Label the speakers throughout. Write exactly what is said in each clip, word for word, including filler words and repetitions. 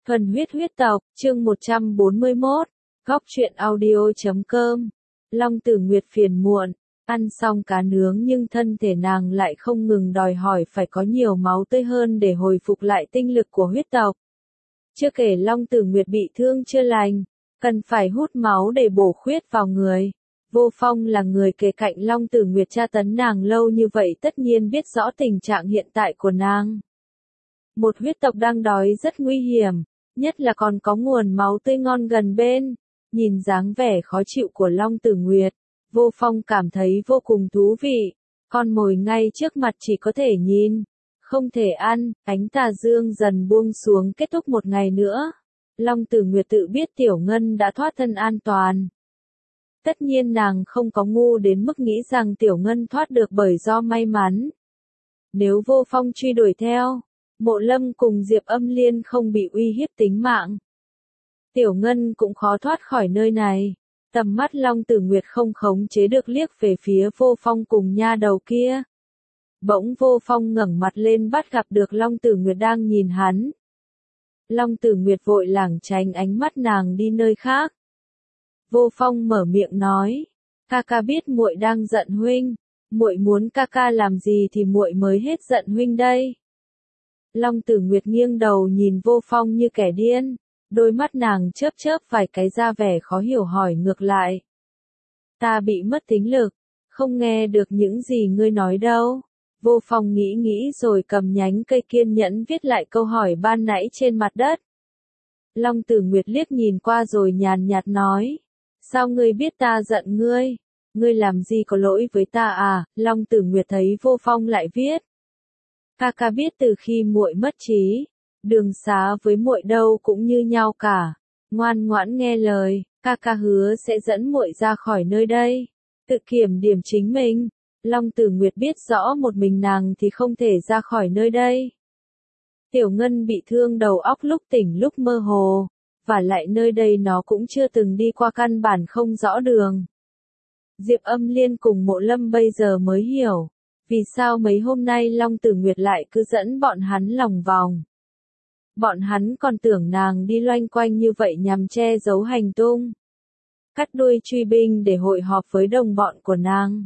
Speaker 1: Thuần huyết huyết tộc, chương một trăm bốn mươi mốt, góc truyện audio chấm com. Long Tử Nguyệt phiền muộn, ăn xong cá nướng nhưng thân thể nàng lại không ngừng đòi hỏi phải có nhiều máu tươi hơn để hồi phục lại tinh lực của huyết tộc. Chưa kể Long Tử Nguyệt bị thương chưa lành, cần phải hút máu để bổ khuyết vào người. Vô Phong là người kề cạnh Long Tử Nguyệt tra tấn nàng lâu như vậy tất nhiên biết rõ tình trạng hiện tại của nàng. Một huyết tộc đang đói rất nguy hiểm, nhất là còn có nguồn máu tươi ngon gần bên. Nhìn dáng vẻ khó chịu của Long Tử Nguyệt, Vô Phong cảm thấy vô cùng thú vị. Con mồi ngay trước mặt chỉ có thể nhìn, không thể ăn. Ánh tà dương dần buông xuống kết thúc một ngày nữa. Long Tử Nguyệt tự biết Tiểu Ngân đã thoát thân an toàn. Tất nhiên nàng không có ngu đến mức nghĩ rằng Tiểu Ngân thoát được bởi do may mắn. Nếu Vô Phong truy đuổi theo, Mộ Lâm cùng Diệp Âm Liên không bị uy hiếp tính mạng, Tiểu Ngân cũng khó thoát khỏi nơi này. Tầm mắt Long Tử Nguyệt không khống chế được liếc về phía Vô Phong cùng nha đầu kia. Bỗng Vô Phong ngẩng mặt lên bắt gặp được Long Tử Nguyệt đang nhìn hắn. Long Tử Nguyệt vội lảng tránh ánh mắt nàng đi nơi khác. Vô Phong mở miệng nói, ca ca biết muội đang giận huynh, muội muốn ca ca làm gì thì muội mới hết giận huynh đây. Long Tử Nguyệt nghiêng đầu nhìn Vô Phong như kẻ điên, đôi mắt nàng chớp chớp vài cái ra vẻ khó hiểu hỏi ngược lại. Ta bị mất tính lực, không nghe được những gì ngươi nói đâu. Vô Phong nghĩ nghĩ rồi cầm nhánh cây kiên nhẫn viết lại câu hỏi ban nãy trên mặt đất. Long Tử Nguyệt liếc nhìn qua rồi nhàn nhạt nói, sao ngươi biết ta giận ngươi? Ngươi làm gì có lỗi với ta à? Long Tử Nguyệt thấy Vô Phong lại viết. Ca ca biết từ khi muội mất trí, đường xá với muội đâu cũng như nhau cả. Ngoan ngoãn nghe lời, ca ca hứa sẽ dẫn muội ra khỏi nơi đây. Tự kiểm điểm chính mình. Long Tử Nguyệt biết rõ một mình nàng thì không thể ra khỏi nơi đây. Tiểu Ngân bị thương đầu óc lúc tỉnh lúc mơ hồ, và lại nơi đây nó cũng chưa từng đi qua căn bản không rõ đường. Diệp Âm Liên cùng Mộ Lâm bây giờ mới hiểu, vì sao mấy hôm nay Long Tử Nguyệt lại cứ dẫn bọn hắn lòng vòng. Bọn hắn còn tưởng nàng đi loanh quanh như vậy nhằm che giấu hành tung, cắt đuôi truy binh để hội họp với đồng bọn của nàng.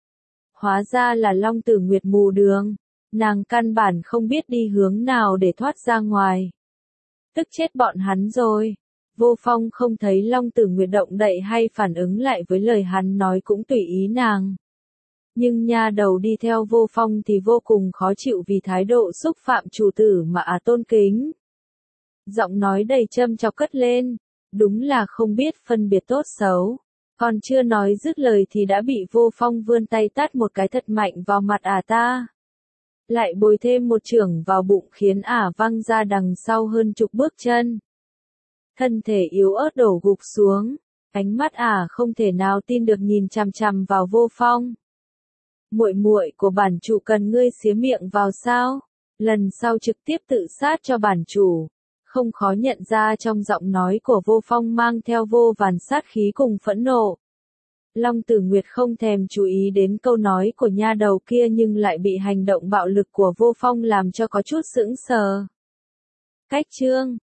Speaker 1: Hóa ra là Long Tử Nguyệt mù đường, nàng căn bản không biết đi hướng nào để thoát ra ngoài. Tức chết bọn hắn rồi. Vô Phong không thấy Long Tử Nguyệt động đậy hay phản ứng lại với lời hắn nói cũng tùy ý nàng. Nhưng nha đầu đi theo Vô Phong thì vô cùng khó chịu vì thái độ xúc phạm chủ tử mà à tôn kính. Giọng nói đầy châm chọc cất lên, đúng là không biết phân biệt tốt xấu. Còn chưa nói dứt lời thì đã bị Vô Phong vươn tay tát một cái thật mạnh vào mặt ả ta. Lại bồi thêm một chưởng vào bụng khiến ả văng ra đằng sau hơn chục bước chân. Thân thể yếu ớt đổ gục xuống, ánh mắt ả không thể nào tin được nhìn chằm chằm vào Vô Phong. Muội muội của bản chủ cần ngươi xía miệng vào sao? Lần sau trực tiếp tự sát cho bản chủ. Không khó nhận ra trong giọng nói của Vô Phong mang theo vô vàn sát khí cùng phẫn nộ. Long Tử Nguyệt không thèm chú ý đến câu nói của nha đầu kia nhưng lại bị hành động bạo lực của Vô Phong làm cho có chút sững sờ. Cách chương